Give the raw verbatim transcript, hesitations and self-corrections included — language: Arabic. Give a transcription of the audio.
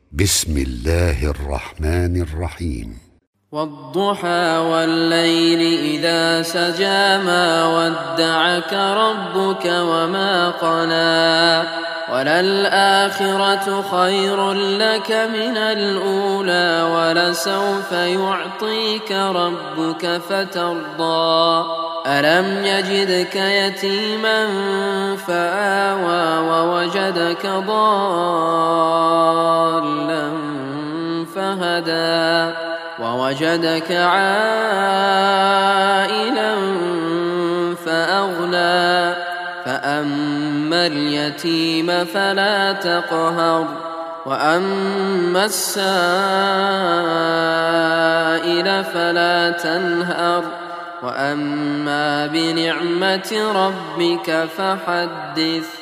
بسم الله الرحمن الرحيم. والضحى والليل إذا سجى ما ودعك ربك وما قلى وللآخرة خير لك من الأولى ولسوف يعطيك ربك فترضى ألم يجدك يتيما فآوى ووجدك ضالا فهدى ووجدك عائلا فأغنى فأما اليتيم فلا تقهر وأما السائل فلا تنهر وأما بنعمة ربك فحدث.